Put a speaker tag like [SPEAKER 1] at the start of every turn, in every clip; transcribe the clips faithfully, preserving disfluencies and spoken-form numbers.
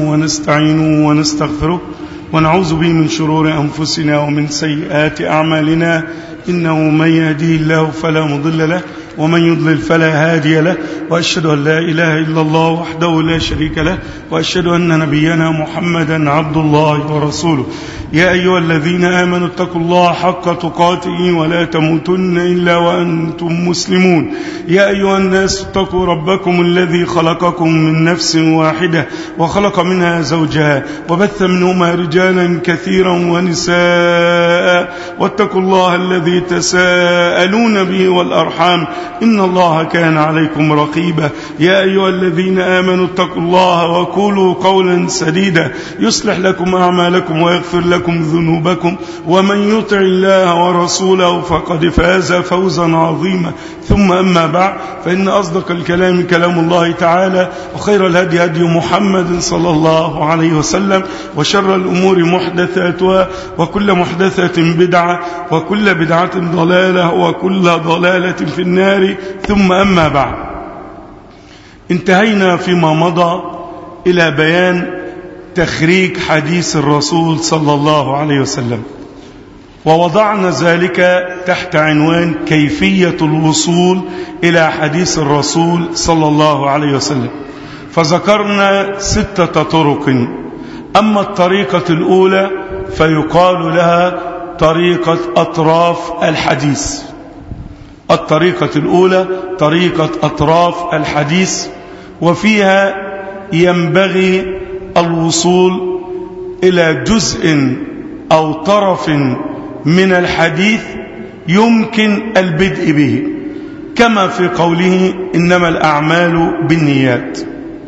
[SPEAKER 1] ونستعينه ونستغفره ونعوذ به من شرور أنفسنا ومن سيئات أعمالنا، إنه من يهديه الله فلا مضل له ومن يضلل فلا هادي له، وأشهد أن لا إله إلا الله وحده لا شريك له، وأشهد أن نبينا محمدا عبد الله ورسوله. يا أيها الذين آمنوا اتقوا الله حق تقاته ولا تموتن إلا وأنتم مسلمون. يا أيها الناس اتقوا ربكم الذي خلقكم من نفس واحدة وخلق منها زوجها وبث منهما رجالا كثيرا ونساء، واتقوا الله الذي تساءلون به والأرحام إن الله كان عليكم رقيبا. يا أيها الذين آمنوا اتقوا الله وقولوا قولا سديدا يصلح لكم أعمالكم ويغفر لكم ذنوبكم، ومن يطع الله ورسوله فقد فاز فوزا عظيما. ثم أما بعد، فإن أصدق الكلام كلام الله تعالى، وخير الهدي هدي محمد صلى الله عليه وسلم، وشر الأمور محدثاتها، وكل محدثة بدعة، وكل بدعة ضلالة، وكل ضلالة في النار. ثم أما بعد، انتهينا فيما مضى إلى بيان تخريج حديث الرسول صلى الله عليه وسلم، ووضعنا ذلك تحت عنوان كيفية الوصول إلى حديث الرسول صلى الله عليه وسلم، فذكرنا ستة طرق. أما الطريقة الأولى فيقال لها طريقة أطراف الحديث. الطريقة الأولى طريقة أطراف الحديث، وفيها ينبغي الوصول إلى جزء أو طرف من الحديث يمكن البدء به، كما في قوله إنما الأعمال بالنيات.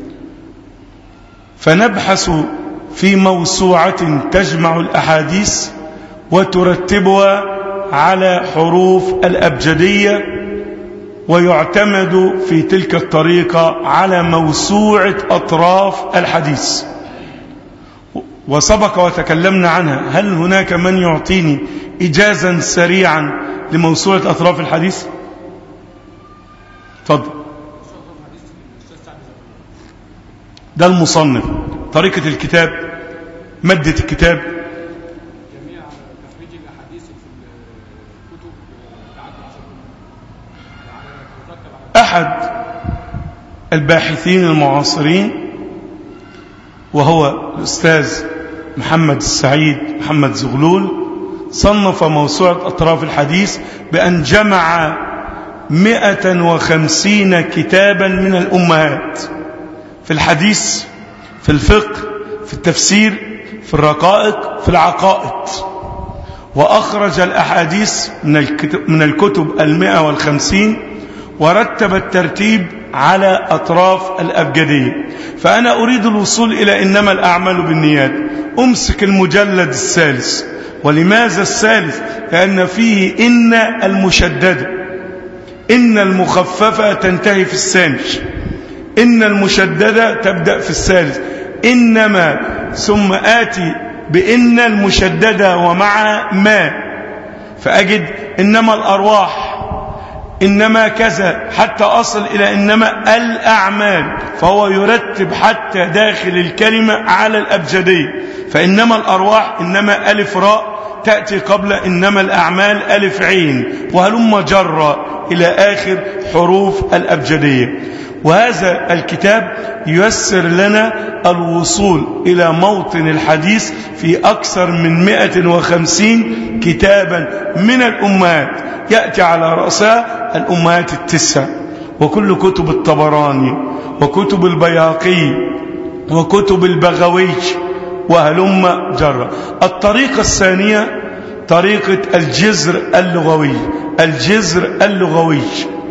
[SPEAKER 1] فنبحث في موسوعة تجمع الأحاديث وترتبها على حروف الأبجدية، ويعتمد في تلك الطريقة على موسوعة أطراف الحديث. وسبق وتكلمنا عنها. هل هناك من يعطيني إجازا سريعا لموسوعة أطراف الحديث؟ تفضل. ده المصنف، طريقة الكتاب، مادة الكتاب،
[SPEAKER 2] جميع تخريج الأحاديث في الكتب تعدد.
[SPEAKER 1] أحد الباحثين المعاصرين وهو الأستاذ محمد السعيد محمد زغلول صنف موسوعة أطراف الحديث بأن جمع مئة وخمسين كتابا من الأمهات في الحديث، في الفقه، في التفسير، في الرقائق، في العقائد، وأخرج الأحاديث من الكتب المئة والخمسين، ورتب الترتيب على أطراف الأبجدية. فأنا أريد الوصول إلى إنما الأعمال بالنيات، أمسك المجلد الثالث. ولماذا الثالث؟ لأن فيه إن المشددة، إن المخففة تنتهي في الثاني، إن المشددة تبدأ في الثالث، إنما ثم آتي بإن المشددة ومع ما، فأجد إنما الأرواح، إنما كذا، حتى أصل إلى إنما الأعمال، فهو يرتب حتى داخل الكلمة على الأبجدية. فإنما الأرواح إنما ألف راء تأتي قبل إنما الأعمال ألف عين، وهلم جرى إلى آخر حروف الأبجدية. وهذا الكتاب ييسر لنا الوصول إلى موطن الحديث في أكثر من مئة وخمسين كتابا من الأمهات، يأتي على رأسها الأمهات التسع، وكل كتب الطبراني، وكتب البيهقي، وكتب البغوي، وهلم جرى. الطريقة الثانية طريقة الجذر اللغوي، الجذر اللغوي،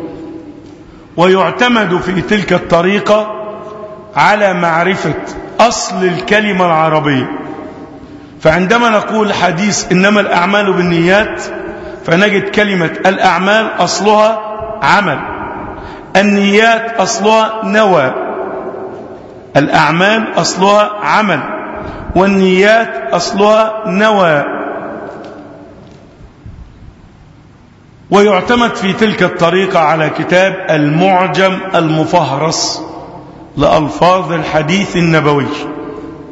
[SPEAKER 1] ويعتمد في تلك الطريقة على معرفة أصل الكلمة العربية. فعندما نقول حديث إنما الأعمال بالنيات، فنجد كلمة الأعمال أصلها عمل، النيات أصلها نوى، الأعمال أصلها عمل، والنيات أصلها نوى. ويعتمد في تلك الطريقة على كتاب المعجم المفهرس لألفاظ الحديث النبوي،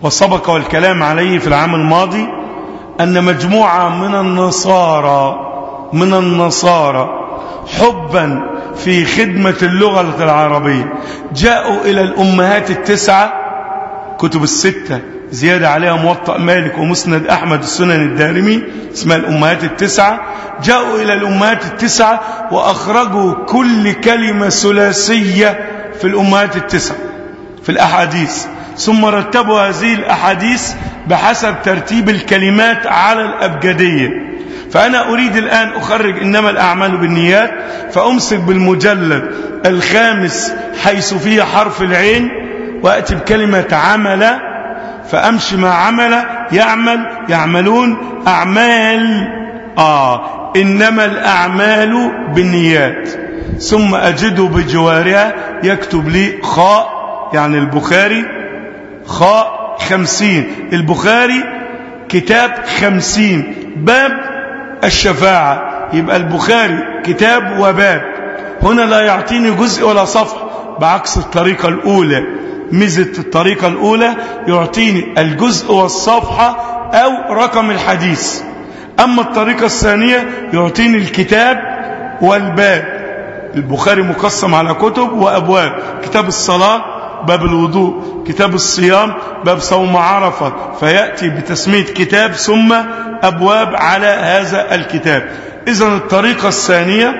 [SPEAKER 1] وسبق والكلام عليه في العام الماضي أن مجموعة من النصارى من النصارى حبا في خدمة اللغة العربية جاءوا إلى الأمهات التسعة، كتب الستة زيادة عليها موطأ مالك ومسند أحمد السنن الدارمي اسمها الأمهات التسعة، جاءوا إلى الأمهات التسعة وأخرجوا كل كلمة ثلاثية في الأمهات التسعة في الأحاديث، ثم رتبوا هذه الأحاديث بحسب ترتيب الكلمات على الأبجدية. فأنا أريد الآن أخرج إنما الأعمال بالنيات، فأمسك بالمجلد الخامس حيث فيه حرف العين وأتي بكلمة عمل، فأمشي مع عمل يعمل يعملون أعمال آه إنما الأعمال بالنيات، ثم أجده بجوارها يكتب لي خاء يعني البخاري خاء خمسين، البخاري كتاب خمسين باب الشفاعة، يبقى البخاري كتاب وباب. هنا لا يعطيني جزء ولا صفحة بعكس الطريقة الأولى، ميزة الطريقة الأولى يعطيني الجزء والصفحة أو رقم الحديث، أما الطريقة الثانية يعطيني الكتاب والباب. البخاري مقسم على كتب وأبواب، كتاب الصلاة باب الوضوء، كتاب الصيام باب صوم عرفة، فيأتي بتسمية كتاب ثم أبواب على هذا الكتاب. إذن الطريقة الثانية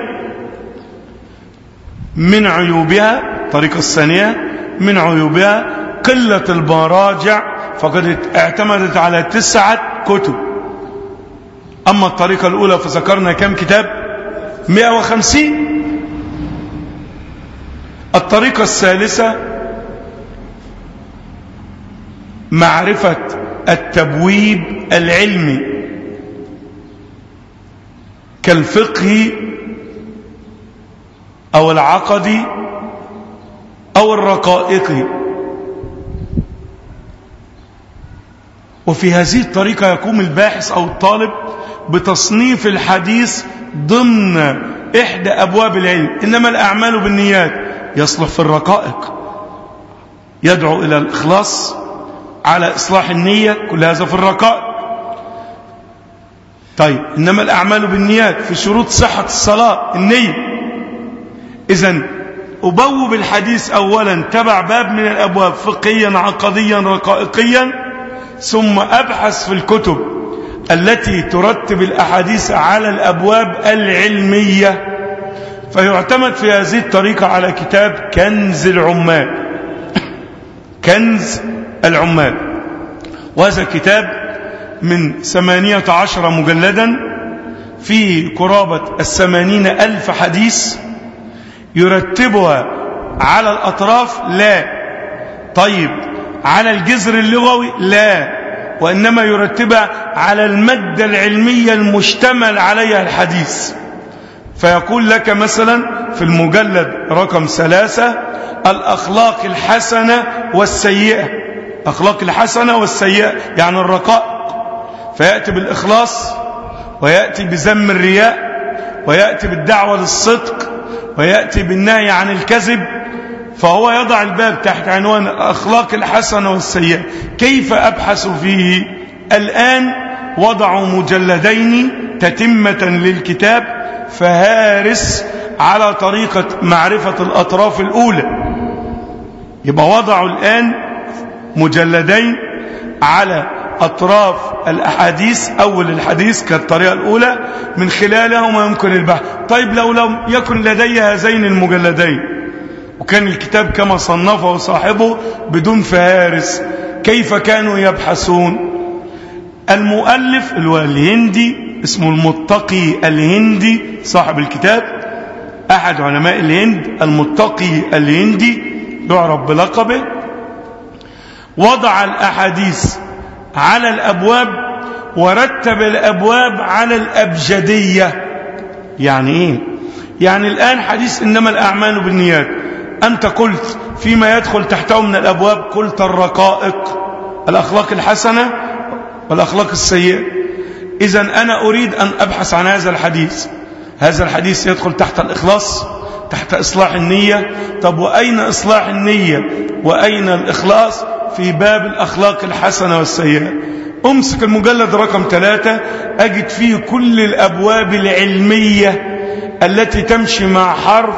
[SPEAKER 1] من عيوبها الطريقة الثانية من عيوبها قلة المراجع، فقد اعتمدت على تسعة كتب. أما الطريقة الأولى فذكرنا كم كتاب؟ مئة وخمسين. الطريقة الثالثة معرفة التبويب العلمي كالفقه أو العقدي أو الرقائقي. وفي هذه الطريقة يقوم الباحث أو الطالب بتصنيف الحديث ضمن إحدى أبواب العلم. إنما الأعمال بالنيات يصلح في الرقائق، يدعو إلى الإخلاص على إصلاح النية، كل هذا في الرقائق. طيب إنما الأعمال بالنيات في شروط صحة الصلاة النية. إذن أبوب الحديث أولا تبع باب من الأبواب فقهيا عقديا رقائقيا، ثم أبحث في الكتب التي ترتب الأحاديث على الأبواب العلمية. فيعتمد في هذه الطريقة على كتاب كنز العمال كنز العمال وهذا كتاب من ثمانية عشر مجلدا فيه قرابة الثمانين ألف حديث، يرتبها على الأطراف لا، طيب على الجذر اللغوي لا، وإنما يرتبها على المادة العلمية المشتمل عليها الحديث. فيقول لك مثلا في المجلد رقم ثلاثة الأخلاق الحسنة والسيئة، أخلاق الحسنة والسيئة يعني الرقائق، فيأتي بالإخلاص ويأتي بذم الرياء ويأتي بالدعوة للصدق ويأتي بالنهي عن الكذب. فهو يضع الباب تحت عنوان الأخلاق الحسنة والسيئة. كيف أبحث فيه؟ الآن وضعوا مجلدين تتمة للكتاب، فهارس على طريقة معرفة الأطراف الأولى. يبقى وضعوا الآن مجلدين على أطراف الأحاديث، أول الحديث كالطريقة الأولى، من خلالهما يمكن البحث. طيب لو لم يكن لدي هذين المجلدين وكان الكتاب كما صنفه صاحبه بدون فهارس، كيف كانوا يبحثون؟ المؤلف الهندي اسمه المتقي الهندي صاحب الكتاب، أحد علماء الهند، المتقي الهندي يعرف بلقبه، وضع الأحاديث على الأبواب ورتب الأبواب على الأبجدية. يعني إيه؟ يعني الآن حديث إنما الأعمال بالنيات، أنت قلت فيما يدخل تحته من الأبواب، قلت الرقائق، الأخلاق الحسنة والأخلاق السيئة. إذن أنا أريد أن أبحث عن هذا الحديث. هذا الحديث يدخل تحت الإخلاص، تحت إصلاح النية. طب وأين إصلاح النية وأين الإخلاص؟ في باب الأخلاق الحسنة والسيئة. أمسك المجلد رقم ثلاثة أجد فيه كل الأبواب العلمية التي تمشي مع حرف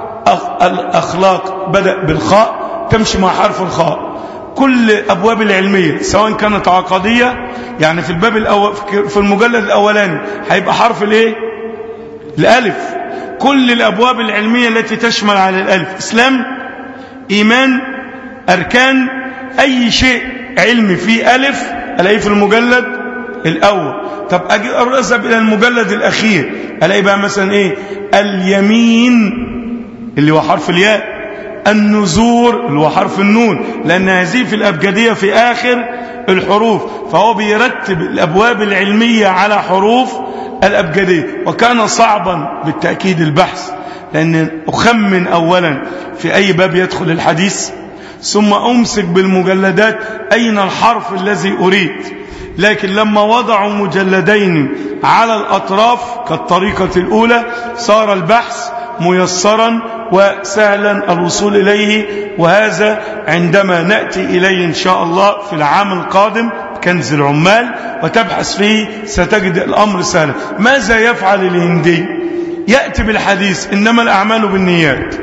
[SPEAKER 1] الأخلاق، بدأ بالخاء تمشي مع حرف الخاء. كل أبواب العلمية سواء كانت عقدية، يعني في الباب الأول في المجلد الأولاني هيبقى حرف الايه؟ الألف. كل الأبواب العلمية التي تشمل على الألف، إسلام، إيمان، أركان، أي شيء علمي فيه ألف ألاقيه في المجلد الأول. طب أجي أذهب إلى المجلد الأخير ألاقي بقى مثلا إيه؟ اليمين اللي هو حرف الياء، النذور اللي هو حرف النون، لأن هذه في الأبجدية في آخر الحروف، فهو بيرتب الأبواب العلمية على حروف الأبجدية. وكان صعبا بالتأكيد البحث، لأن أخمن أولا في أي باب يدخل الحديث، ثم أمسك بالمجلدات أين الحرف الذي أريد. لكن لما وضعوا مجلدين على الأطراف كالطريقة الأولى صار البحث ميسرا وسهلا الوصول إليه. وهذا عندما نأتي إليه إن شاء الله في العام القادم كنز العمال وتبحث فيه ستجد الأمر سهلا. ماذا يفعل الهندي؟ يأتي بالحديث إنما الأعمال بالنيات،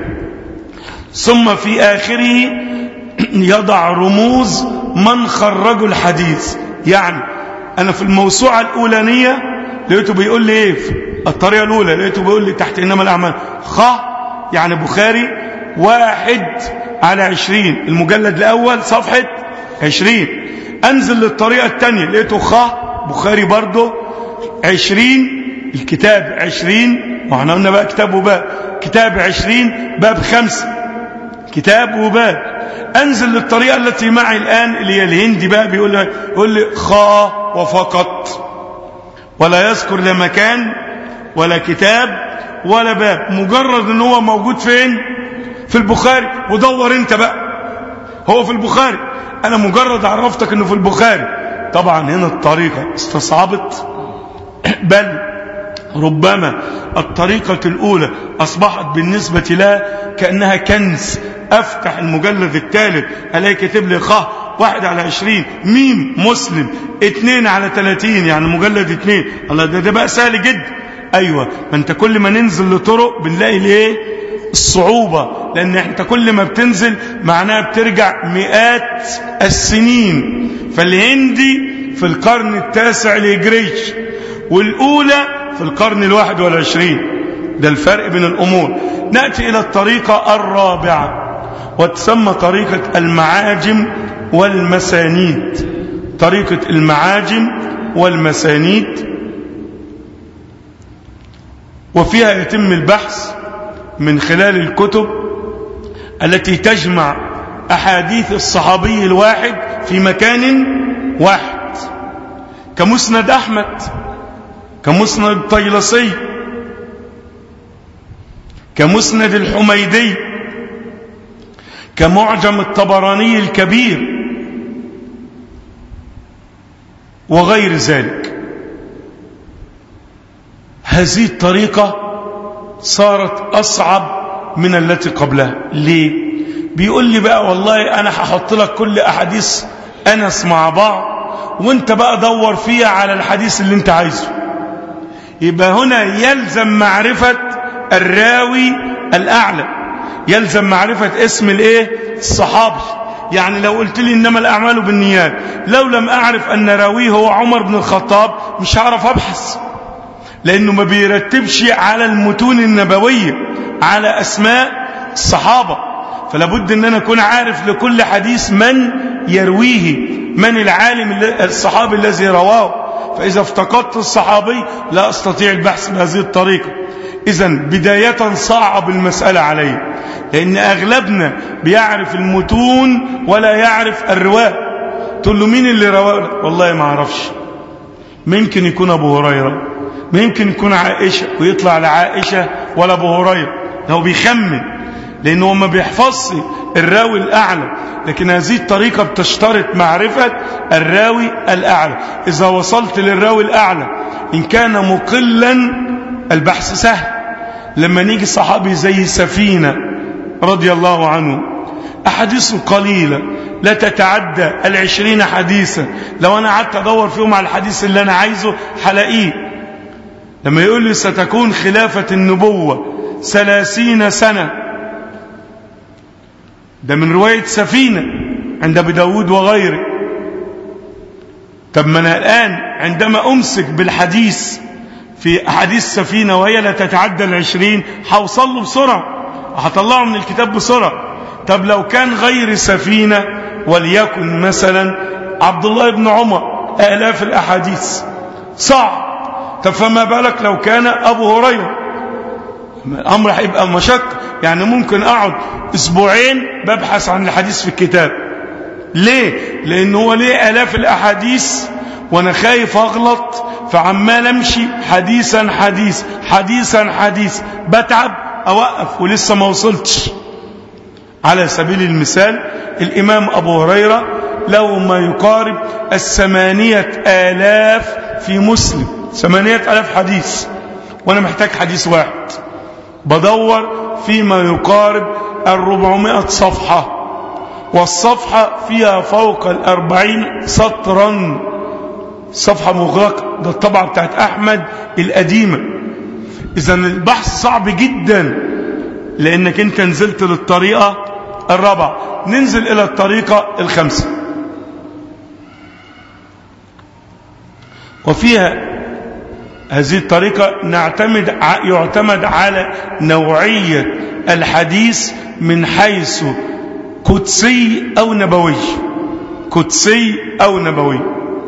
[SPEAKER 1] ثم في آخره يضع رموز من خرجوا الحديث. يعني أنا في الموسوعة الأولانية لقيته بيقول لي إيه؟ في الطريقة الأولى لقيته بيقول لي تحت إنما الأعمال خ يعني بخاري واحد على عشرين، المجلد الأول صفحة عشرين. أنزل للطريقة الثانية لقيته خ بخاري برضه عشرين، الكتاب عشرين، وإحنا قلنا بقى كتاب وباب، كتاب عشرين باب خمسة، كتاب وباب. أنزل للطريقة التي معي الآن اللي هي الهندي بقى بيقول لي, يقول لي خا وفقط، ولا يذكر لا مكان ولا كتاب ولا باب، مجرد ان هو موجود فين؟ في البخاري. ودور انت بقى، هو في البخاري، انا مجرد عرفتك انه في البخاري. طبعا هنا الطريقة استصعبت، بل ربما الطريقة الأولى أصبحت بالنسبة لها كأنها كنز. أفتح المجلد الثالث ألاقي كتب لي خ واحد على عشرين، ميم مسلم اتنين على ثلاثين، يعني مجلد اتنين. الله ده, ده بقى سهل جدا. أيوة، ما انت كل ما ننزل لطرق بنلاقي ليه الصعوبة، لأن انت كل ما بتنزل معناها بترجع مئات السنين. فالهندي في القرن التاسع الهجري والأولى في القرن الواحد والعشرين، ده الفرق بين الأمور. نأتي إلى الطريقة الرابعة وتسمى طريقة المعاجم والمسانيد. طريقة المعاجم والمسانيد، وفيها يتم البحث من خلال الكتب التي تجمع أحاديث الصحابي الواحد في مكان واحد، كمسند أحمد، كمسند الطيلسي، كمسند الحميدي، كمعجم الطبراني الكبير وغير ذلك. هذه الطريقة صارت أصعب من التي قبلها. ليه؟ بيقول لي بقى والله أنا هحط لك كل أحاديث أنس مع بعض وانت بقى دور فيها على الحديث اللي انت عايزه. يبقى هنا يلزم معرفة الراوي الأعلى، يلزم معرفة اسم الايه الصحابي. يعني لو قلت لي إنما الأعمال بالنيات، لو لم أعرف أن راويه هو عمر بن الخطاب مش هعرف أبحث، لأنه ما بيرتبش على المتون النبوية على أسماء الصحابة. فلا بد أن أنا أكون عارف لكل حديث من يرويه، من العالم الصحابي الذي رواه. فإذا افتقدت الصحابي لا أستطيع البحث بهذه الطريقة. إذن بداية صعب المسألة عليه، لأن أغلبنا بيعرف المتون ولا يعرف الرواة. تقول له مين اللي رواه؟ والله ما أعرفش. ممكن يكون أبو هريرة، ممكن يكون عائشة، ويطلع لعائشة ولا أبو هريرة. هو بيخمن لأنه ما بيحفظش الراوي الأعلى. لكن هذه الطريقة بتشترط معرفة الراوي الأعلى. إذا وصلت للراوي الأعلى إن كان مقلا البحث سهل. لما نيجي صحابي زي سفينة رضي الله عنه، أحاديث قليلة لا تتعدى العشرين حديثا، لو أنا قعدت أدور فيهم على الحديث اللي أنا عايزه هلاقيه. لما يقول لي ستكون خلافة النبوة ثلاثين سنة، ده من رواية سفينة عند أبي داود وغيره. طب ما أنا الآن عندما أمسك بالحديث في أحاديث سفينة وهي لا تتعدى العشرين هوصل له بسرعة، هطلعه من الكتاب بسرعة. طب لو كان غير سفينة وليكن مثلا عبد الله بن عمر آلاف الأحاديث صعب، طب فما بالك لو كان أبو هريرة؟ الأمر هيبقى مشق. يعني ممكن أقعد أسبوعين ببحث عن الحديث في الكتاب. ليه؟ لأنه هو ليه آلاف الأحاديث وأنا خايف أغلط، فعمال أمشي حديثا حديث حديثا حديث، بتعب أوقف ولسه ما وصلتش. على سبيل المثال الإمام أبو هريرة له ما يقارب الثمانية آلاف في مسلم، ثمانية آلاف حديث، وأنا محتاج حديث واحد بدور فيما يقارب الربعمائة صفحة، والصفحة فيها فوق الأربعين سطرا، صفحة مغلقة. ده الطبعة بتاعت أحمد القديمة. إذن البحث صعب جدا لأنك أنت نزلت للطريقة الرابعة. ننزل إلى الطريقة الخامسة، وفيها هذه الطريقة نعتمد يعتمد على نوعية الحديث من حيث قدسي أو نبوي، قدسي أو نبوي.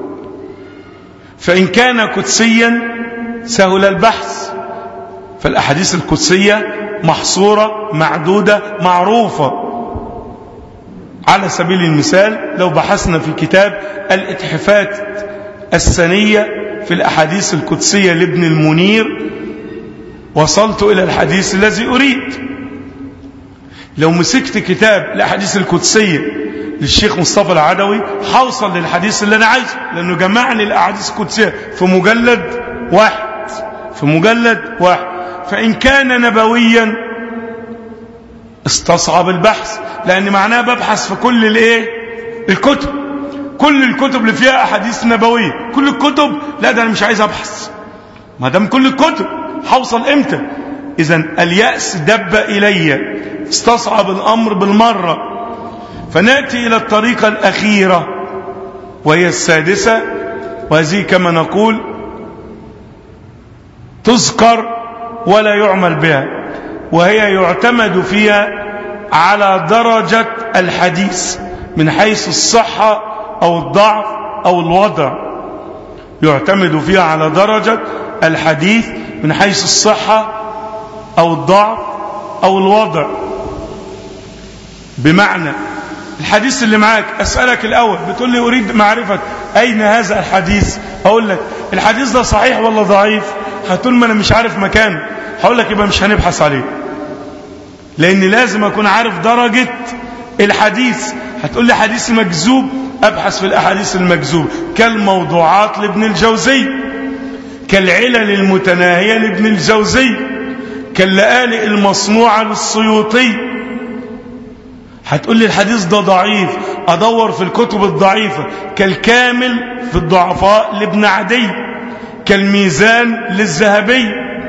[SPEAKER 1] فإن كان قدسيا سهل البحث، فالأحاديث القدسية محصورة معدودة معروفة. على سبيل المثال لو بحثنا في كتاب الإتحافات السنية في الأحاديث القدسية لابن المنير وصلت إلى الحديث الذي أريد. لو مسكت كتاب الأحاديث القدسية للشيخ مصطفى العدوي حوصل للحديث اللي أنا عايزه، لأنه جمعني الأحاديث القدسية في مجلد واحد في مجلد واحد. فإن كان نبويا استصعب البحث، لأن معناه ببحث في كل الايه الكتب، كل الكتب اللي فيها أحاديث نبوية، كل الكتب. لا ده أنا مش عايز أبحث، ما دام كل الكتب حوصل إمتى؟ إذن اليأس دب إلي، استصعب الأمر بالمرة. فنأتي إلى الطريقة الأخيرة وهي السادسة، وهذه كما نقول تذكر ولا يعمل بها، وهي يعتمد فيها على درجة الحديث من حيث الصحة أو الضعف أو الوضع. يعتمد فيها على درجة الحديث من حيث الصحة أو الضعف أو الوضع. بمعنى الحديث اللي معاك أسألك الأول، بتقول لي أريد معرفة أين هذا الحديث، أقول لك الحديث ده صحيح ولا ضعيف؟ هتقول ما أنا مش عارف مكانه، هقول لك يبقى مش هنبحث عليه، لأن لازم أكون عارف درجة الحديث. هتقول لي حديث مكذوب، أبحث في الأحاديث المكذوب كالموضوعات لابن الجوزي، كالعلل المتناهية لابن الجوزي، كاللآلئ المصنوعة للسيوطي. هتقول لي الحديث ده ضعيف، أدور في الكتب الضعيفة كالكامل في الضعفاء لابن عدي، كالميزان للذهبي.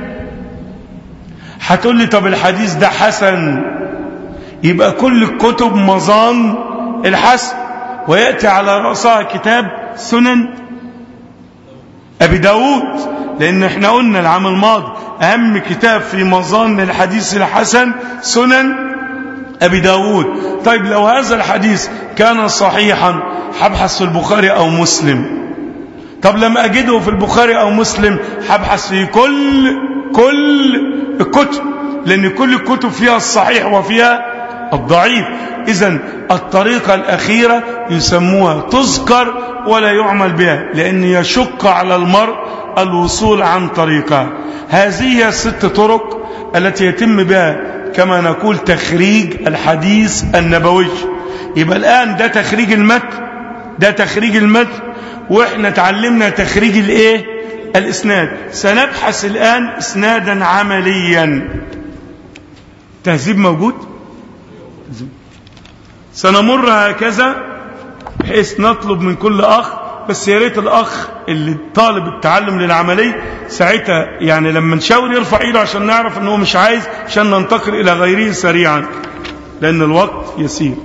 [SPEAKER 1] هتقول لي طب الحديث ده حسن، يبقى كل الكتب مظان الحسن، ويأتي على رأسها كتاب سنن أبي داود، لأن احنا قلنا العام الماضي أهم كتاب في مظان الحديث الحسن سنن أبي داود. طيب لو هذا الحديث كان صحيحا هبحث في البخاري أو مسلم. طب لما أجده في البخاري أو مسلم هبحث في كل كل الكتب، لأن كل الكتب فيها الصحيح وفيها الضعيف. إذن الطريقة الأخيرة يسموها تذكر ولا يعمل بها، لأن يشق على المرء الوصول عن طريقها. هذه الست طرق التي يتم بها كما نقول تخريج الحديث النبوي. يبقى الآن ده تخريج المتن، ده تخريج المتن، وإحنا تعلمنا تخريج الإيه؟ الإسناد. سنبحث الآن إسنادا عمليا. تهذيب موجود؟ سنمر هكذا بحيث نطلب من كل أخ، بس يا ريت الأخ اللي طالب التعلم للعملي ساعتها يعني لما نشاور يرفع ايده عشان نعرف انه مش عايز، عشان ننتقل إلى غيره سريعا لأن الوقت يسير.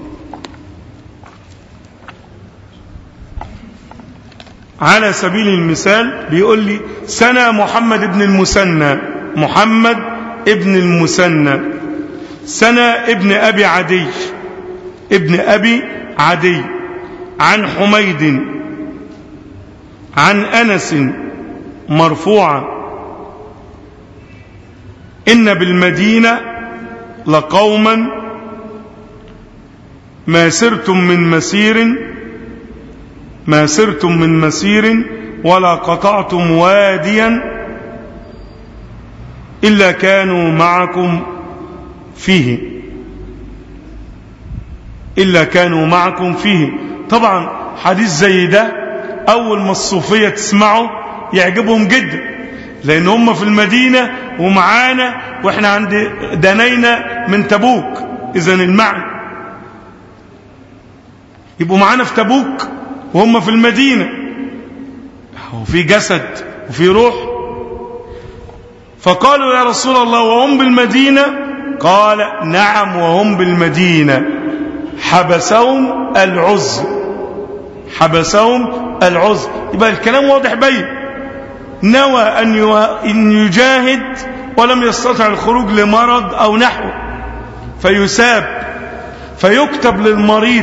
[SPEAKER 1] على سبيل المثال بيقول لي سنة محمد ابن المثنى، محمد ابن المثنى، سنة ابن أبي عدي، ابن أبي عدي، عن حميد عن أنس مرفوعا إن بالمدينة لقوما ما سرتم من مسير ما سرتم من مسير ولا قطعتم واديا إلا كانوا معكم فيه إلا كانوا معكم فيه. طبعا حديث زي ده أول ما الصوفية تسمعه يعجبهم جدا، لأن هم في المدينة ومعانا وإحنا عند دنينا من تبوك، إذن المعنى يبقوا معانا في تبوك وهم في المدينة، وفي جسد وفي روح. فقالوا يا رسول الله وهم بالمدينة؟ قال نعم وهم بالمدينة، حبسهم العزل، حبسهم العزل. يبقى الكلام واضح بين، نوى أن يجاهد ولم يستطع الخروج لمرض أو نحوه فيساب، فيكتب للمريض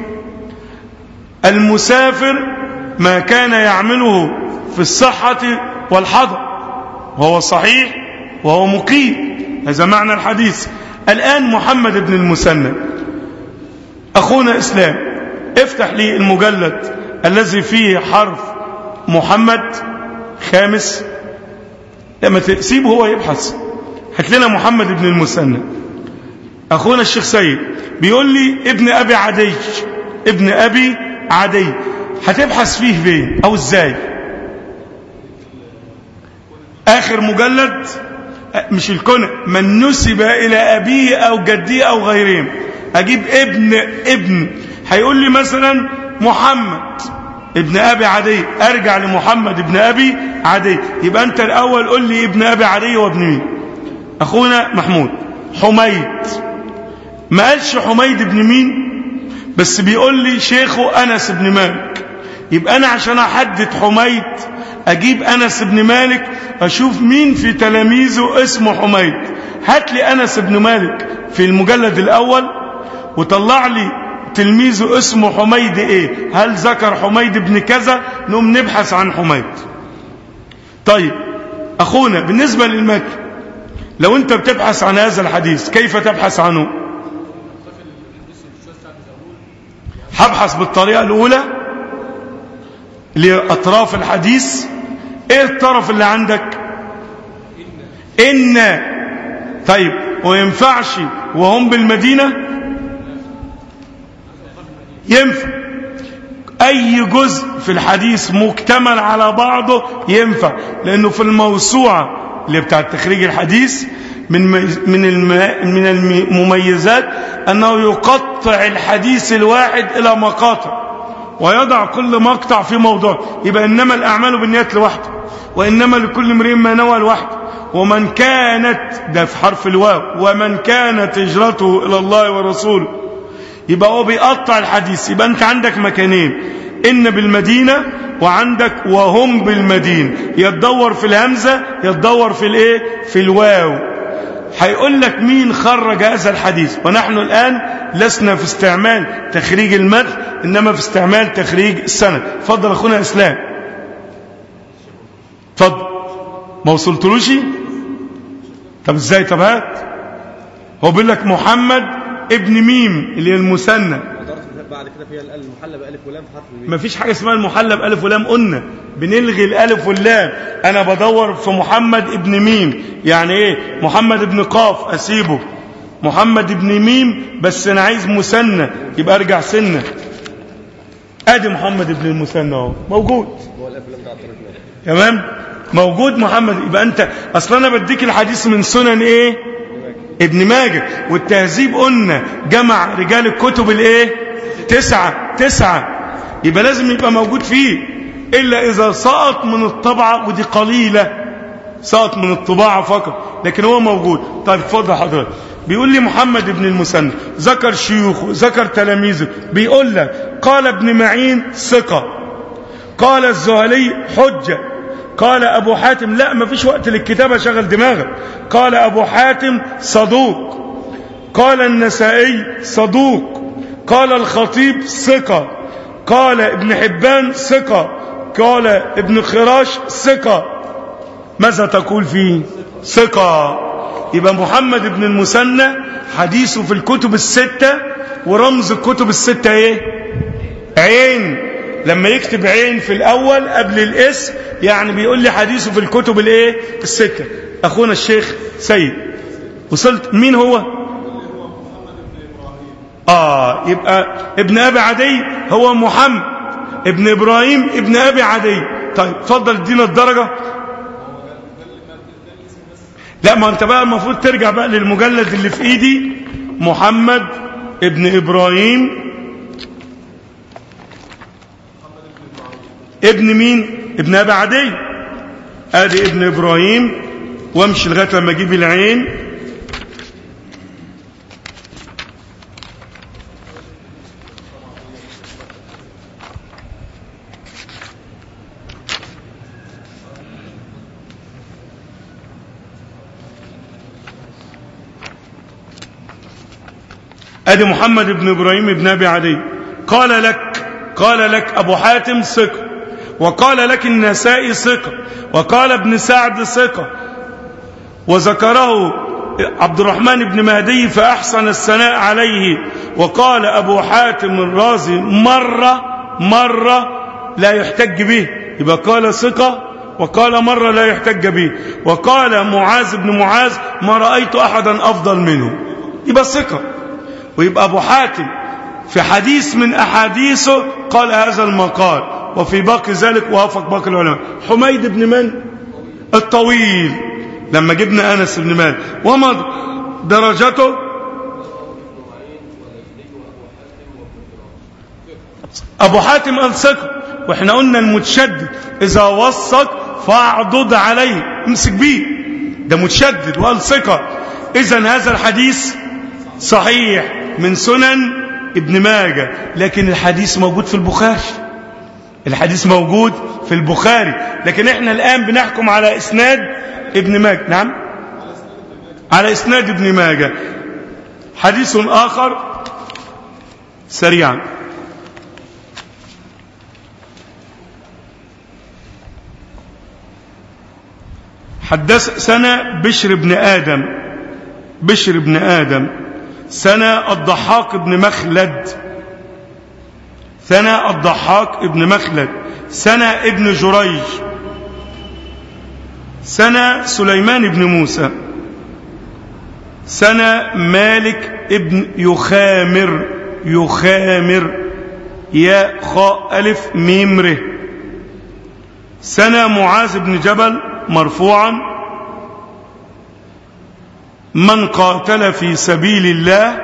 [SPEAKER 1] المسافر ما كان يعمله في الصحة والحضر وهو صحيح وهو مقيم. هذا معنى الحديث. الآن محمد بن المثنى أخونا إسلام، افتح لي المجلد الذي فيه حرف محمد خامس، لما تسيبه هو يبحث هات لنا محمد بن المثنى. أخونا الشيخ سيد بيقول لي ابن أبي عدي، ابن أبي عدي، هتبحث فيه فين أو إزاي؟ آخر مجلد، مش الكنى، من نسب إلى أبيه أو جديه أو غيرهم. أجيب ابن ابن، هيقول لي مثلا محمد ابن أبي عدي، أرجع لمحمد ابن أبي عدي. يبقى أنت الأول قول لي ابن أبي عدي وابن مين؟ أخونا محمود. حميد ما قالش حميد ابن مين، بس بيقول لي شيخه أنس بن مالك. يبقى أنا عشان أحدد حميد أجيب أنس بن مالك، أشوف مين في تلاميذه اسمه حميد. هات لي أنس بن مالك في المجلد الأول وطلع لي تلميذه اسمه حميد إيه، هل ذكر حميد بن كذا، نقوم نبحث عن حميد. طيب أخونا بالنسبة للمتن، لو أنت بتبحث عن هذا الحديث كيف تبحث عنه؟ هبحث بالطريقة الأولى لأطراف الحديث. إيه الطرف اللي عندك؟ إن. طيب وينفعش وهم بالمدينة؟ ينفع. أي جزء في الحديث مكتمل على بعضه ينفع، لأنه في الموسوعة اللي بتاع تخريج الحديث من من من المميزات أنه يقطع الحديث الواحد إلى مقاطع ويضع كل مقطع في موضوع. يبقى إنما الأعمال بالنيات لوحده، وإنما لكل امرئ ما نوى لوحده. ومن كانت، ده في حرف الواو، ومن كانت هجرته إلى الله ورسوله. يبقى هو بيقطع الحديث. يبقى أنت عندك مكانين، إن بالمدينة وعندك وهم بالمدينة. يتدور في الهمزة، يتدور في الايه، في الواو. هيقول لك مين خرج هذا الحديث. ونحن الآن لسنا في استعمال تخريج المتن، إنما في استعمال تخريج السند. فضل أخونا إسلام، فضل. ما وصلتلوش؟ طب ازاي؟ طب هات. هو بيقول لك محمد ابن ميم اللي هي المثنى،
[SPEAKER 2] بعد كده فيها المحلى بألف ولام في حرف الميم.
[SPEAKER 1] ما فيش حاجة اسمها المحلى بألف ولام، قلنا بنلغي الألف واللام. أنا بدور في محمد ابن ميم، يعني إيه؟ محمد ابن قاف أسيبه، محمد ابن ميم بس أنا عايز مثنى، يبقى أرجع سنة. أدي محمد ابن المثنى أهو موجود، تمام، موجود محمد. يبقى أنت أصلا أنا بديك الحديث من سنن إيه؟ ابن ماجه. والتهذيب قلنا جمع رجال الكتب الايه؟ تسعة تسعة، يبقى لازم يبقى موجود فيه، إلا إذا سقط من الطبعة، ودي قليلة، سقط من الطباعة فقط، لكن هو موجود. طيب اتفضل حضرتك. بيقول لي محمد بن المثنى ذكر شيوخه، ذكر تلاميذه، بيقول لك قال ابن معين ثقة، قال الزهلي حجة، قال أبو حاتم، لا ما فيش وقت للكتابة، شغل دماغك، قال أبو حاتم صدوق، قال النسائي صدوق، قال الخطيب ثقة، قال ابن حبان ثقة، قال ابن خراش ثقة. ماذا تقول فيه؟ ثقة. يبقى محمد بن المثنى حديثه في الكتب الستة، ورمز الكتب الستة ايه؟ عين. لما يكتب عين في الأول قبل الاسم يعني بيقول لي حديثه في الكتب الايه؟ الستة. أخونا الشيخ سيد وصلت. مين هو؟ آه يبقى ابن أبي عدي هو محمد ابن إبراهيم ابن أبي عدي. طيب اتفضل ادينا الدرجة. لا ما انت بقى المفروض ترجع بقى للمجلد اللي في ايدي، محمد ابن إبراهيم ابن مين؟ ابن أبي عدي. ادي ابن إبراهيم، وامشي لغاية لما اجيب العين. ادي محمد بن ابراهيم ابن ابي عدي. قال لك قال لك ابو حاتم ثقة، وقال لك النسائي ثقة، وقال ابن سعد ثقة، وذكره عبد الرحمن بن مهدي فاحسن الثناء عليه. وقال ابو حاتم الرازي مرة مرة لا يحتج به، يبقى قال ثقة وقال مرة لا يحتج به. وقال معاذ بن معاذ ما رأيت احدا افضل منه، يبقى ثقة. ويبقى أبو حاتم في حديث من أحاديثه قال هذا المقال، وفي باقي ذلك وافق باقي العلماء. حميد بن من؟ الطويل، لما جبنا أنس بن مالك. وما درجته؟ أبو حاتم قال ثقة، وإحنا قلنا المتشدد إذا وثق فاعضد عليه، امسك بيه، ده متشدد وقال ثقة. إذن هذا الحديث صحيح من سنن ابن ماجه، لكن الحديث موجود في البخاري، الحديث موجود في البخاري، لكن احنا الآن بنحكم على إسناد ابن ماجه. نعم، على إسناد ابن ماجه. حديث آخر سريعا. حدث سنة بشر بن آدم، بشر بن آدم سنة الضحاك بن مخلد، سنة الضحاك بن مخلد، سنة ابن جريج، سنة سليمان بن موسى، سنة مالك ابن يخامر، يخامر يا خاء ألف ميم ر، سنة معاذ بن جبل مرفوعا من قاتل في سبيل الله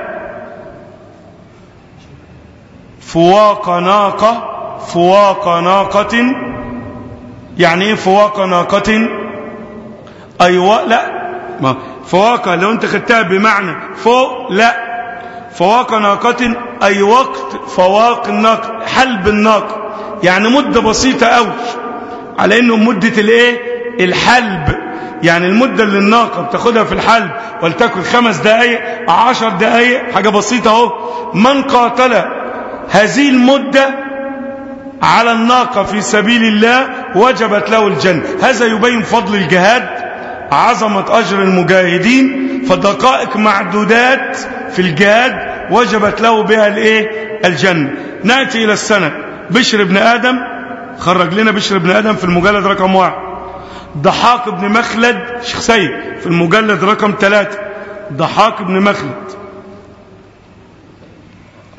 [SPEAKER 1] فواق ناقة، فواق ناقة، يعني ايه فواق ناقة؟ ايوه لا ما فواق لو انت خدتها بمعنى فوق، لا فواق ناقة اي وقت فواق الناقة، حلب الناقة، يعني مدة بسيطة قوي على انه مدة الايه؟ الحلب، يعني المدة اللي الناقة بتاخدها في الحلب ولتكن خمس دقائق عشر دقائق، حاجة بسيطة اهو. من قاتل هذه المدة على الناقة في سبيل الله وجبت له الجنة. هذا يبين فضل الجهاد، عظمة أجر المجاهدين، فدقائق معدودات في الجهاد وجبت له بها الايه؟ الجنة. نأتي إلى السنة بشر بن آدم، خرج لنا بشر بن آدم في المجلد رقم واحد. ضحاك بن مخلد شيخ سيد في المجلد رقم ثلاثة، ضحاك بن مخلد.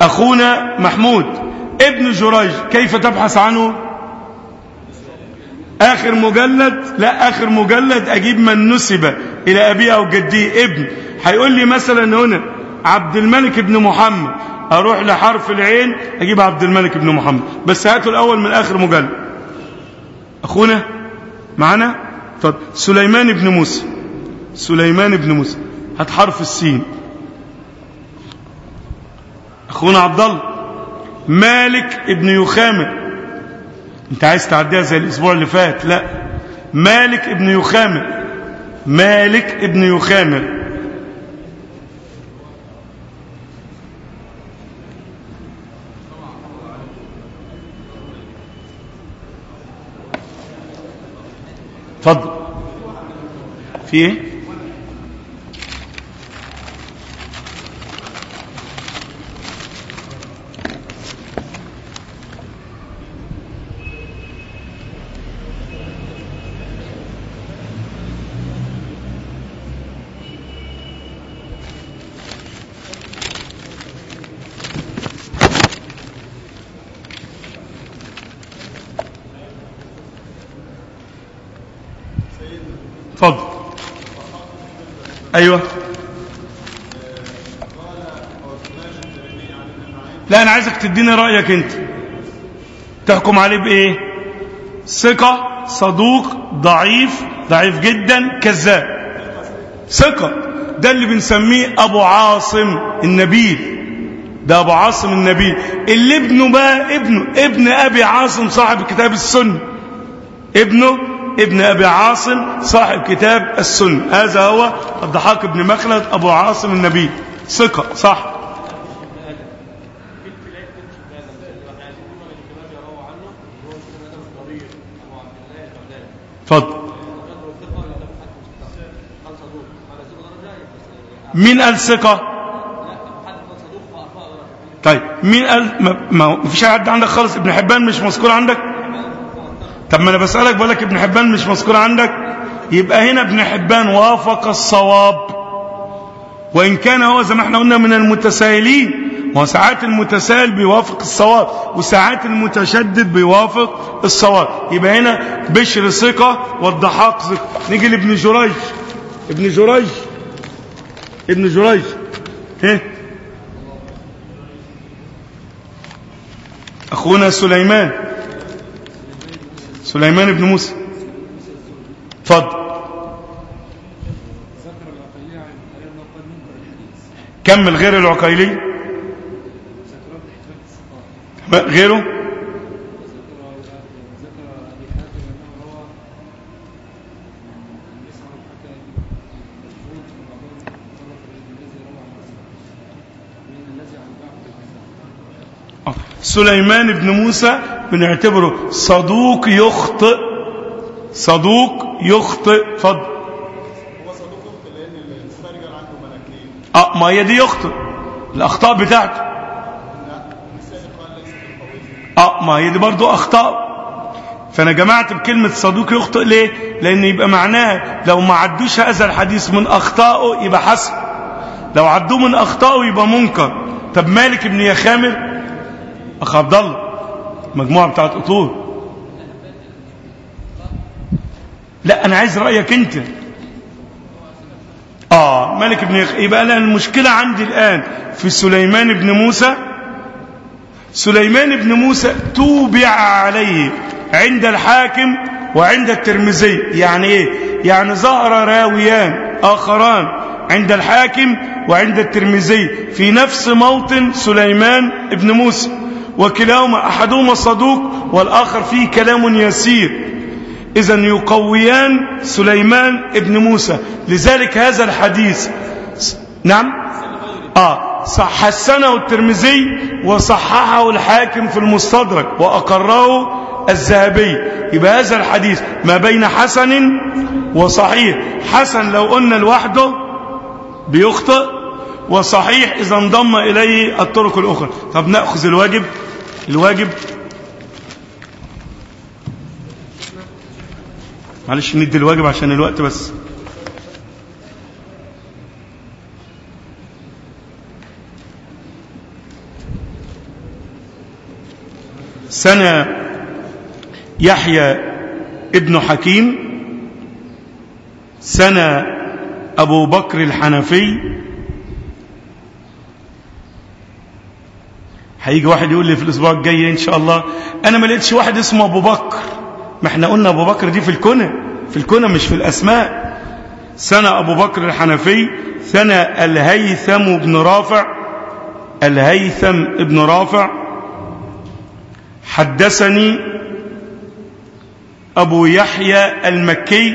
[SPEAKER 1] أخونا محمود ابن جريج كيف تبحث عنه؟ آخر مجلد، لا آخر مجلد أجيب من نسب إلى أبيه أو جديه ابن. هيقول لي مثلا هنا عبد الملك بن محمد، أروح لحرف العين أجيب عبد الملك بن محمد، بس هاتوا الأول من آخر مجلد. أخونا معنا؟ طب سليمان بن موسى، سليمان بن موسى هات حرف السين. أخونا عبد الله مالك ابن يخامر، انت عايز تعديها زي الاسبوع اللي فات، لا مالك ابن يخامر، مالك ابن يخامر. اتفضل. في ايه؟ اتفضل. ايوه. لا انا عايزك تديني رايك انت، تحكم عليه بايه؟ ثقه، صدوق، ضعيف، ضعيف جدا، كذاب. ثقه ده اللي بنسميه ابو عاصم النبيل، ده ابو عاصم النبيل. اللي ابنه بقى ابنه ابن ابي عاصم صاحب كتاب السنه، ابنه ابن أبي عاصم صاحب كتاب السنة، هذا هو الضحاك بن مخلد أبو عاصم النبي، ثقة صح. اتفضل. مين قال ثقة؟ طيب مين قال؟ ما فيش حد عندك خالص. ابن حبان مش مذكور عندك؟ طب ما انا بسألك بقول لك ابن حبان مش مذكور عندك، يبقى هنا ابن حبان وافق الصواب، وإن كان هو زي ما احنا قلنا من المتساهلين، وساعات المتساهل بيوافق الصواب وساعات المتشدد بيوافق الصواب. يبقى هنا بشر ثقة والضحاك ثقة. نيجي لابن جريج، ابن جريج ابن جريج ها أخونا سليمان، سليمان بن موسى. اتفضل. كمل. غير العقيلي غيره سليمان بن موسى بنعتبره صدوق يخطئ، صدوق يخطئ. فضل.
[SPEAKER 3] هو صدوق يخطئ لان المسترجل عنده ملكين.
[SPEAKER 1] اه ما هي دي يخطئ الاخطاء بتاعته.
[SPEAKER 3] لا السابق قال ليس بالقوي.
[SPEAKER 1] اه ما هي دي برضو اخطاء. فانا جمعت بكلمه صدوق يخطئ ليه؟ لان يبقى معناه لو ما عدوش هذا الحديث من اخطائه يبقى حسن، لو عدوه من اخطائه يبقى منكر. طب مالك بن يخامر اخ عبد الله مجموعه بتاعت اصول. لا انا عايز رايك انت. اه مالك بن يخ... يبقى انا المشكله عندي الان في سليمان بن موسى. سليمان بن موسى توبع عليه عند الحاكم وعند الترمذي. يعني ايه؟ يعني ظهر راويان اخران عند الحاكم وعند الترمذي في نفس موطن سليمان بن موسى، وكلاهما احدهما صدوق والاخر فيه كلام يسير، اذا يقويان سليمان بن موسى. لذلك هذا الحديث نعم اه صح حسنه الترمذي وصححه الحاكم في المستدرك واقره الذهبي. يبقى هذا الحديث ما بين حسن وصحيح. حسن لو قلنا لوحده بيخطئ، وصحيح إذا انضم إليه الطرق الأخرى. طب نأخذ الواجب. الواجب معلش ندي الواجب عشان الوقت بس. سنة يحيى ابن حكيم سنة أبو بكر الحنفي. هيجي واحد يقول لي في الأسبوع الجاي إن شاء الله أنا ما لقيتش واحد اسمه أبو بكر. ما احنا قلنا أبو بكر دي في الكنى، في الكنى مش في الأسماء. سنة أبو بكر الحنفي سنة الهيثم بن رافع، الهيثم بن رافع. حدثني أبو يحيى المكي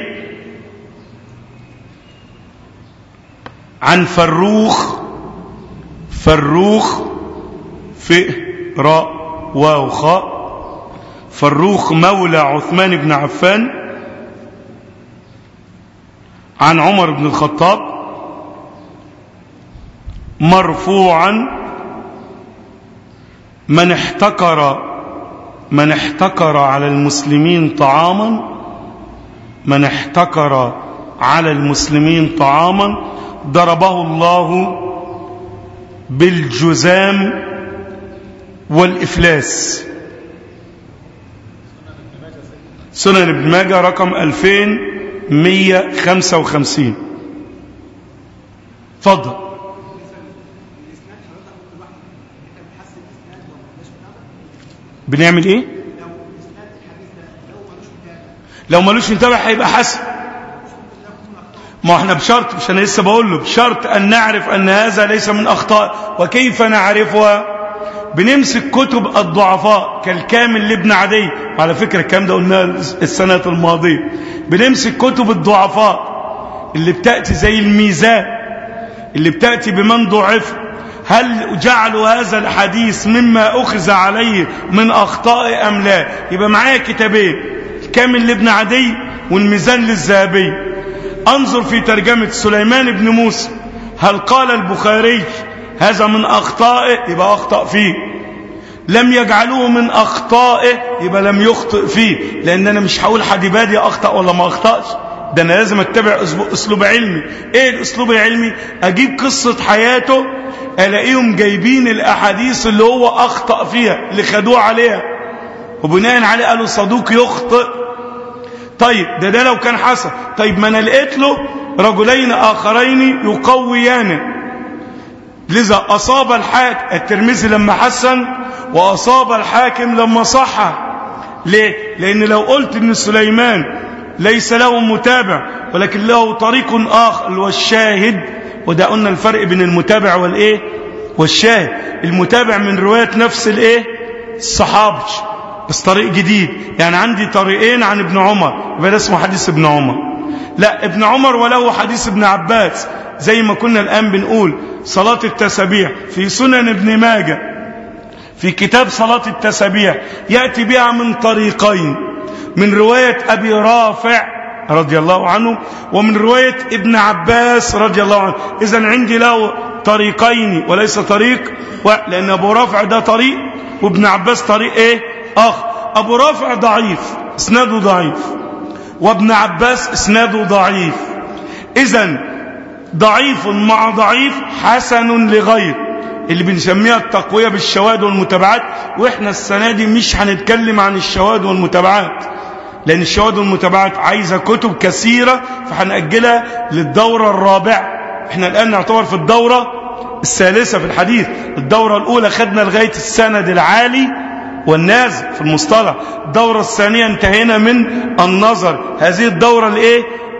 [SPEAKER 1] عن فروخ، فروخ في راء واو خاء، فروخ مولى عثمان بن عفان عن عمر بن الخطاب مرفوعا: من احتكر من احتكر على المسلمين طعاما من احتكر على المسلمين طعاما ضربه الله بالجذام والإفلاس. سنن ابن ماجه رقم ألفين ومئة وخمسة وخمسين. اتفضل. بنعمل ايه؟ لو ملوش متابع هيبقى حسن. ما احنا بشرط، مش انا لسه بقول له بشرط ان نعرف ان هذا ليس من اخطاء. وكيف نعرفها؟ بنمسك كتب الضعفاء كالكامل لابن عدي، وعلى فكرة الكلام ده قلناه السنة الماضية. بنمسك كتب الضعفاء اللي بتأتي زي الميزان، اللي بتأتي بمن ضعف، هل جعلوا هذا الحديث مما أخذ عليه من أخطاء أم لا؟ يبقى معايا كتابين، الكامل لابن عدي والميزان للذهبي. انظر في ترجمة سليمان بن موسى، هل قال البخاري هذا من أخطائه؟ يبقى أخطأ فيه. لم يجعلوه من أخطائه يبقى لم يخطئ فيه، لأن أنا مش هقول حديبادي أخطأ ولا ما أخطأش، ده أنا لازم أتبع أسلوب علمي. إيه الأسلوب العلمي؟ أجيب قصة حياته ألاقيهم جايبين الأحاديث اللي هو أخطأ فيها، اللي خدوه عليها، وبناء عليه قالوا صدوق يخطئ. طيب ده ده لو كان حسن. طيب ما أنا لقيت له رجلين آخرين يقويانه، لذا أصاب الحاكم الترمذي لما حسن، وأصاب الحاكم لما صح. ليه؟ لأن لو قلت إن سليمان ليس له متابع ولكن له طريق آخر والشاهد، وده قلنا الفرق بين المتابع والإيه والشاهد. المتابع من رواية نفس الإيه الصحابي بس طريق جديد، يعني عندي طريقين عن ابن عمر يبقى ده اسمه حديث ابن عمر. لا، ابن عمر وله حديث ابن عباس، زي ما كنا الآن بنقول صلاة التسبيح في سنن ابن ماجه في كتاب صلاة التسبيح يأتي بها من طريقين، من رواية أبي رافع رضي الله عنه ومن رواية ابن عباس رضي الله عنه. إذن عندي له طريقين وليس طريق، لأن أبو رافع ده طريق وابن عباس طريق إيه آخر. أبو رافع ضعيف اسناده ضعيف، وابن عباس اسناده ضعيف. إذن ضعيف مع ضعيف حسن لغير، اللي بنسميها التقوية بالشواهد والمتابعات. وإحنا السنة دي مش هنتكلم عن الشواهد والمتابعات، لأن الشواهد والمتابعات عايزة كتب كثيرة، فهنأجلها للدورة الرابعة. إحنا الآن نعتبر في الدورة الثالثة في الحديث. الدورة الأولى خدنا لغاية السند العالي والنازل في المصطلح، الدورة الثانية انتهينا من النظر، هذه الدورة الإيه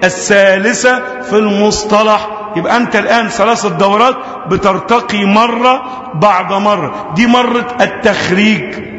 [SPEAKER 1] الثالثة في المصطلح. يبقى أنت الآن ثلاث دورات بترتقي مرة بعد مرة. دي مرة التخريج،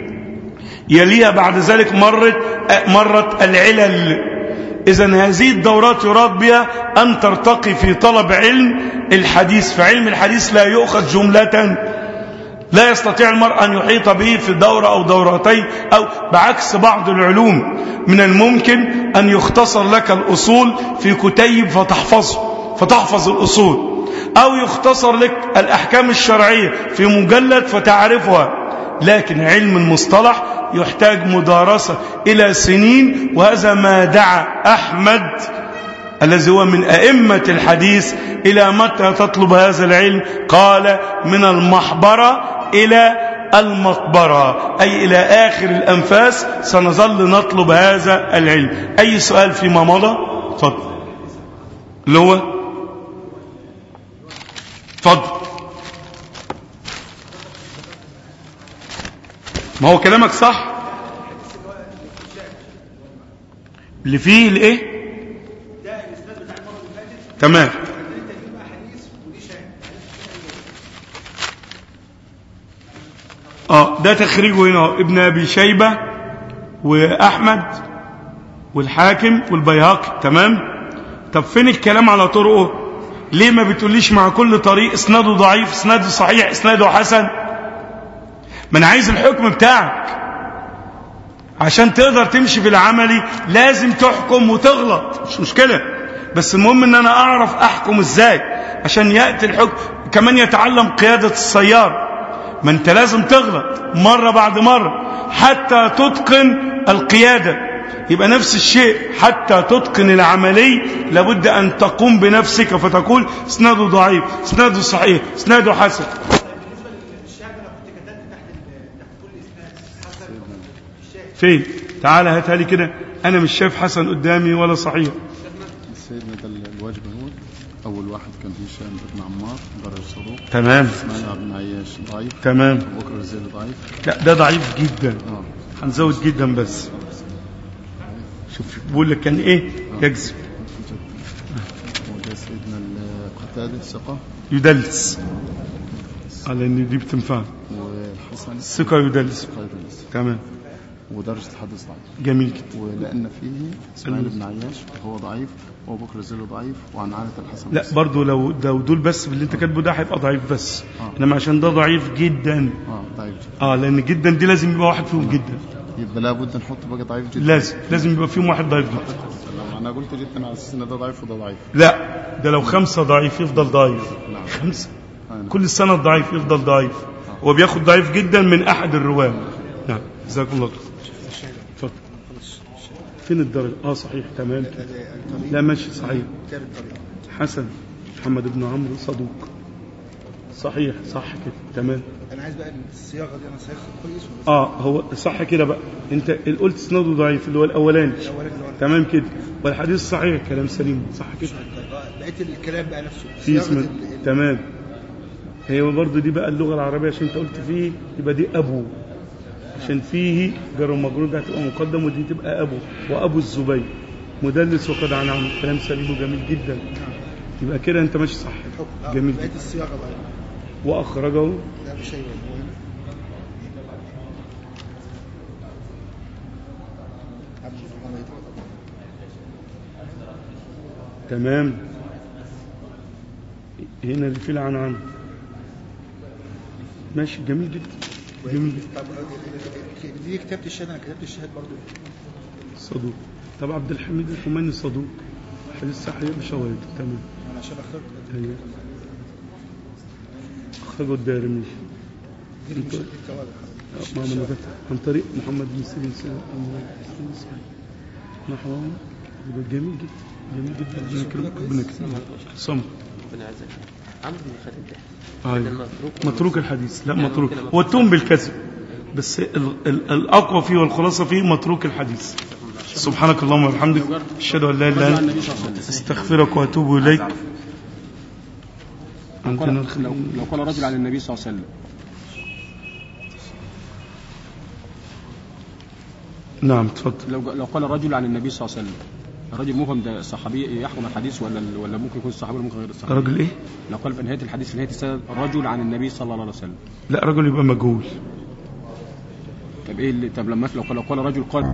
[SPEAKER 1] يليها بعد ذلك مرة مرة العلل. إذن هذه الدورات يراد بها أن ترتقي في طلب علم الحديث. فعلم الحديث لا يؤخذ جملة، لا يستطيع المرء أن يحيط به في دورة أو دورتين، أو بعكس بعض العلوم من الممكن أن يختصر لك الأصول في كتيب فتحفظه فتحفظ الأصول، أو يختصر لك الأحكام الشرعية في مجلد فتعرفها. لكن علم المصطلح يحتاج مدارسة إلى سنين، وهذا ما دعا أحمد الذي هو من أئمة الحديث إلى متى تطلب هذا العلم؟ قال من المحبرة إلى المقبرة، أي إلى آخر الأنفاس سنظل نطلب هذا العلم. أي سؤال فيما مضى؟ تفضل. اللي هو تفضل. ما هو كلامك صح، اللي فيه الايه؟ تمام. اه ده تخريجه هنا ابن ابي شيبة واحمد والحاكم والبيهقي. تمام. طب فين الكلام على طرقه؟ ليه ما بتقوليش مع كل طريق اسناده ضعيف، اسناده صحيح، اسناده حسن؟ ما انا عايز الحكم بتاعك عشان تقدر تمشي في العملي. لازم تحكم وتغلط مش مشكلة، بس المهم ان انا اعرف احكم ازاي عشان يأتي الحكم. كمان يتعلم قيادة السيارة، ما انت لازم تغلط مرة بعد مرة حتى تتقن القيادة. يبقى نفس الشيء، حتى تتقن العملي لابد ان تقوم بنفسك فتقول اسناده ضعيف، اسناده صحيح، اسناده حسن. فين؟ تعال هاتها لي كده، انا مش شايف حسن قدامي ولا صحيح.
[SPEAKER 4] سيدنا ده الواجب هو اول واحد كان هشام بن عمار درج صدوق.
[SPEAKER 1] تمام.
[SPEAKER 4] اسماعيل بن عياش ضعيف.
[SPEAKER 1] تمام.
[SPEAKER 4] ابو بكر الزيد ضعيف.
[SPEAKER 1] لا ده ضعيف جدا.
[SPEAKER 4] اه
[SPEAKER 1] هنزود جدا بس. شوف بقول لك كان ايه؟ يكذب.
[SPEAKER 4] وده سيدنا القتادة ثقة
[SPEAKER 1] يدلس، على ان دي بتنفع.
[SPEAKER 4] والحسن
[SPEAKER 1] ثقة يدلس. تمام.
[SPEAKER 4] ودرجة الحديث ضعيف.
[SPEAKER 1] جميل جدا.
[SPEAKER 4] ولأن فيه اسماعيل بن عياش وهو ضعيف، وابو بكر الزيد ضعيف، وعن عالة الحسن.
[SPEAKER 1] لا برضو لو لو دول بس اللي انت كاتبه ده هيبقى ضعيف بس.
[SPEAKER 4] آه.
[SPEAKER 1] انما عشان ده ضعيف جدا.
[SPEAKER 4] اه ضعيف جدا.
[SPEAKER 1] اه لان جدا دي لازم يبقى واحد فيهم جدا.
[SPEAKER 4] يبقى لابد نحط بقى ضعيف جدا.
[SPEAKER 1] لازم لازم يبقى فيهم واحد ضعيف جدا.
[SPEAKER 4] انا قلت جدا على اساس ان ده ضعيف وده ضعيف.
[SPEAKER 1] لا ده لو خمسة ضعيف يفضل ضعيف. خمسة كل السنة ضعيف يفضل ضعيف. هو بياخد ضعيف جدا من احد الرواه. نعم جزاك الله خير. اتفضل. فين الدرجة؟ اه صحيح تمام كده. لا ماشي صحيح. حسن محمد بن عمرو صدوق. صحيح صح كده تمام.
[SPEAKER 5] انا عايز بقى الصياغه دي انا صياغه كويس
[SPEAKER 1] اه هو صح كده بقى. انت قلت اسناده ضعيف اللي هو الاولاني. تمام كده. والحديث صحيح كلام سليم صح كده.
[SPEAKER 5] بقيت الكلام بقى نفسه
[SPEAKER 1] في اسم تمام. هي برضه دي بقى اللغه العربيه عشان انت قلت فيه يبقى دي ابو، عشان فيه جر ومجرور ده هتبقى مقدم ودي تبقى ابو. وابو الزبير مدلس وقد عن عن كلام سليم وجميل جدا. يبقى كده انت ماشي صح. جميل.
[SPEAKER 5] بقيت الصياغه بقى.
[SPEAKER 1] واخرجه
[SPEAKER 5] لا مش شيء مهم.
[SPEAKER 1] تمام. هنا اللي فيه العنعن ماشي جميل جدا. جميل جدا.
[SPEAKER 5] طب دي كتابة الشهادة، انا كتبت الشهادة برضو
[SPEAKER 1] صدوق. طب عبد الحميد الحماني صدوق، حديث صحيح بشواهد. تمام.
[SPEAKER 5] انا عشان اخترت
[SPEAKER 1] ايوه اخرجوا الدارمي عن طريق محمد بن سيرين نحو. جميل جدا جميل جدا. ربنا يكرمك ربنا يكرمك. صمت.
[SPEAKER 2] ربنا يعزك. عمرو بن خالد
[SPEAKER 1] ده آه. متروك الحديث. لا متروك هو التوم بالكذب بس ال ال الأقوى فيه والخلاصة فيه متروك الحديث. سبحانك اللهم وبحمدك أشهد أن لا إله إلا أنت أستغفرك وأتوب إليك.
[SPEAKER 6] لو, لو قال رجل عن النبي صلى الله عليه وسلم.
[SPEAKER 1] نعم تفضل.
[SPEAKER 6] لو لو قال رجل عن النبي صلى الله عليه وسلم، الرجل مفهم ده صحابي يحكم الحديث ولا ولا ممكن يكون الصحابي ولا ممكن غير الصحابي؟
[SPEAKER 1] رجل ايه؟
[SPEAKER 6] لو قال في نهايه الحديث في نهايه السند رجل عن النبي صلى الله عليه وسلم.
[SPEAKER 1] لا رجل يبقى مجهول.
[SPEAKER 6] طب ايه اللي طب لما لو قال رجل قال